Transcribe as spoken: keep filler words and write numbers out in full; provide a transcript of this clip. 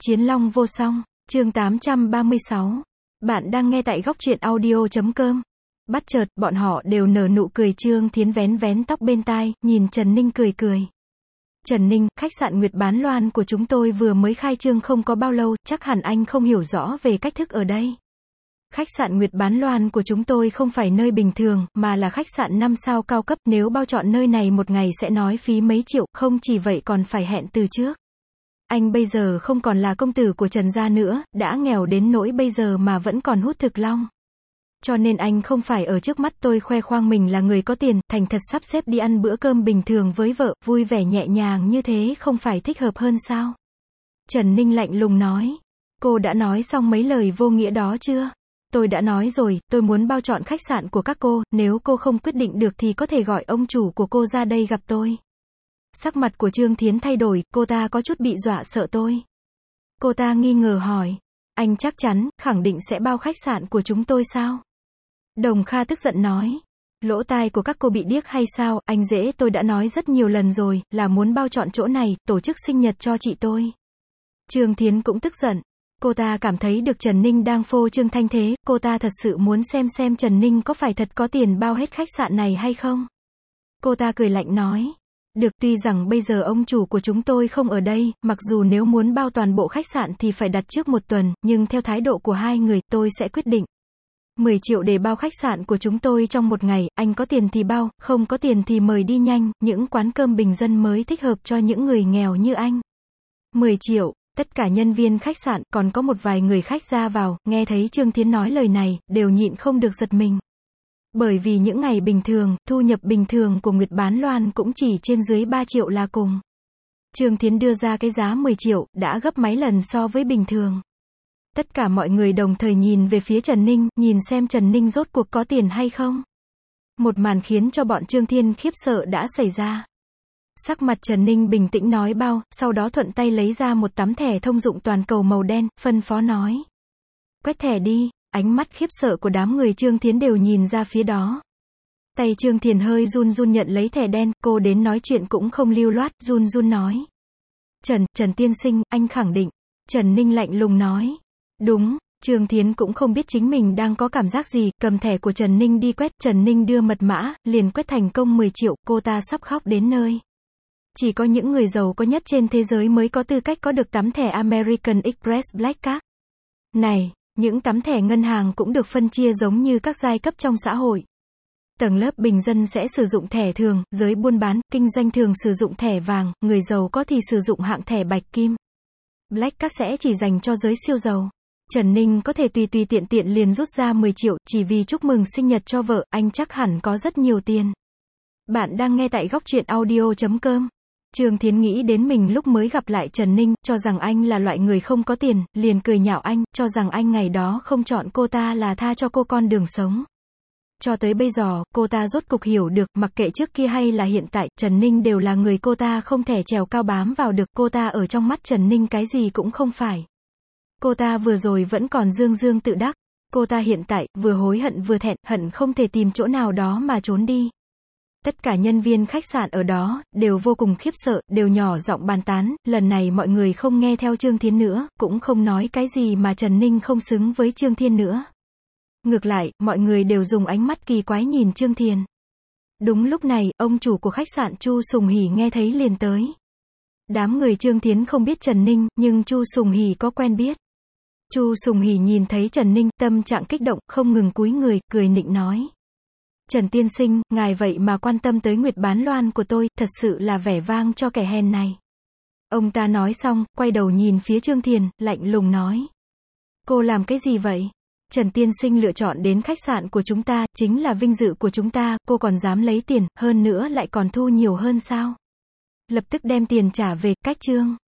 Chiến Long vô song, chương tám trăm ba mươi sáu. Bạn đang nghe tại góc truyện audio chấm com. Bắt chợt, bọn họ đều nở nụ cười. Trương Thiến vén vén tóc bên tai, nhìn Trần Ninh cười cười. Trần Ninh, khách sạn Nguyệt Bán Loan của chúng tôi vừa mới khai trương không có bao lâu, chắc hẳn anh không hiểu rõ về cách thức ở đây. Khách sạn Nguyệt Bán Loan của chúng tôi không phải nơi bình thường, mà là khách sạn năm sao cao cấp, nếu bao chọn nơi này một ngày sẽ nói phí mấy triệu, không chỉ vậy còn phải hẹn từ trước. Anh bây giờ không còn là công tử của Trần gia nữa, đã nghèo đến nỗi bây giờ mà vẫn còn hút thực long. Cho nên anh không phải ở trước mắt tôi khoe khoang mình là người có tiền, thành thật sắp xếp đi ăn bữa cơm bình thường với vợ, vui vẻ nhẹ nhàng như thế không phải thích hợp hơn sao? Trần Ninh lạnh lùng nói. Cô đã nói xong mấy lời vô nghĩa đó chưa? Tôi đã nói rồi, tôi muốn bao chọn khách sạn của các cô, nếu cô không quyết định được thì có thể gọi ông chủ của cô ra đây gặp tôi. Sắc mặt của Trương Thiến thay đổi, cô ta có chút bị dọa sợ tôi. Cô ta nghi ngờ hỏi, anh chắc chắn, khẳng định sẽ bao khách sạn của chúng tôi sao? Đồng Kha tức giận nói, lỗ tai của các cô bị điếc hay sao, anh dễ tôi đã nói rất nhiều lần rồi, là muốn bao chọn chỗ này, tổ chức sinh nhật cho chị tôi. Trương Thiến cũng tức giận. Cô ta cảm thấy được Trần Ninh đang phô trương thanh thế, cô ta thật sự muốn xem xem Trần Ninh có phải thật có tiền bao hết khách sạn này hay không. Cô ta cười lạnh nói, được, tuy rằng bây giờ ông chủ của chúng tôi không ở đây, mặc dù nếu muốn bao toàn bộ khách sạn thì phải đặt trước một tuần, nhưng theo thái độ của hai người, tôi sẽ quyết định. mười triệu để bao khách sạn của chúng tôi trong một ngày, anh có tiền thì bao, không có tiền thì mời đi nhanh, những quán cơm bình dân mới thích hợp cho những người nghèo như anh. mười triệu. Tất cả nhân viên khách sạn, còn có một vài người khách ra vào, nghe thấy Trương Thiến nói lời này, đều nhịn không được giật mình. Bởi vì những ngày bình thường, thu nhập bình thường của Nguyệt Bán Loan cũng chỉ trên dưới ba triệu là cùng. Trương Thiến đưa ra cái giá mười triệu, đã gấp mấy lần so với bình thường. Tất cả mọi người đồng thời nhìn về phía Trần Ninh, nhìn xem Trần Ninh rốt cuộc có tiền hay không. Một màn khiến cho bọn Trương Thiên khiếp sợ đã xảy ra. Sắc mặt Trần Ninh bình tĩnh nói bao, sau đó thuận tay lấy ra một tấm thẻ thông dụng toàn cầu màu đen, phân phó nói. Quét thẻ đi, ánh mắt khiếp sợ của đám người Trương Thiến đều nhìn ra phía đó. Tay Trương Thiền hơi run run nhận lấy thẻ đen, cô đến nói chuyện cũng không lưu loát, run run nói. Trần, Trần tiên sinh, anh khẳng định. Trần Ninh lạnh lùng nói. Đúng. Trương Thiến cũng không biết chính mình đang có cảm giác gì, cầm thẻ của Trần Ninh đi quét, Trần Ninh đưa mật mã, liền quét thành công mười triệu, cô ta sắp khóc đến nơi. Chỉ có những người giàu có nhất trên thế giới mới có tư cách có được tấm thẻ American Express Black Card. Này, những tấm thẻ ngân hàng cũng được phân chia giống như các giai cấp trong xã hội. Tầng lớp bình dân sẽ sử dụng thẻ thường, giới buôn bán, kinh doanh thường sử dụng thẻ vàng, người giàu có thì sử dụng hạng thẻ bạch kim. Black Card sẽ chỉ dành cho giới siêu giàu. Trần Ninh có thể tùy tùy tiện tiện liền rút ra mười triệu, chỉ vì chúc mừng sinh nhật cho vợ, anh chắc hẳn có rất nhiều tiền. Bạn đang nghe tại góc truyện audio chấm com. Trương Thiến nghĩ đến mình lúc mới gặp lại Trần Ninh, cho rằng anh là loại người không có tiền, liền cười nhạo anh, cho rằng anh ngày đó không chọn cô ta là tha cho cô con đường sống. Cho tới bây giờ, cô ta rốt cục hiểu được, mặc kệ trước kia hay là hiện tại, Trần Ninh đều là người cô ta không thể trèo cao bám vào được, cô ta ở trong mắt Trần Ninh cái gì cũng không phải. Cô ta vừa rồi vẫn còn dương dương tự đắc, cô ta hiện tại, vừa hối hận vừa thẹn, hận không thể tìm chỗ nào đó mà trốn đi. Tất cả nhân viên khách sạn ở đó, đều vô cùng khiếp sợ, đều nhỏ giọng bàn tán, lần này mọi người không nghe theo Trương Thiến nữa, cũng không nói cái gì mà Trần Ninh không xứng với Trương Thiên nữa. Ngược lại, mọi người đều dùng ánh mắt kỳ quái nhìn Trương Thiền. Đúng lúc này, ông chủ của khách sạn Chu Sùng Hỷ nghe thấy liền tới. Đám người Trương Thiến không biết Trần Ninh, nhưng Chu Sùng Hỷ có quen biết. Chu Sùng Hỷ nhìn thấy Trần Ninh, tâm trạng kích động, không ngừng cúi người, cười nịnh nói. Trần tiên sinh, ngài vậy mà quan tâm tới Nguyệt Bán Loan của tôi, thật sự là vẻ vang cho kẻ hèn này. Ông ta nói xong, quay đầu nhìn phía Trương Thiền, lạnh lùng nói. Cô làm cái gì vậy? Trần tiên sinh lựa chọn đến khách sạn của chúng ta, chính là vinh dự của chúng ta, cô còn dám lấy tiền, hơn nữa lại còn thu nhiều hơn sao? Lập tức đem tiền trả về, cách trương.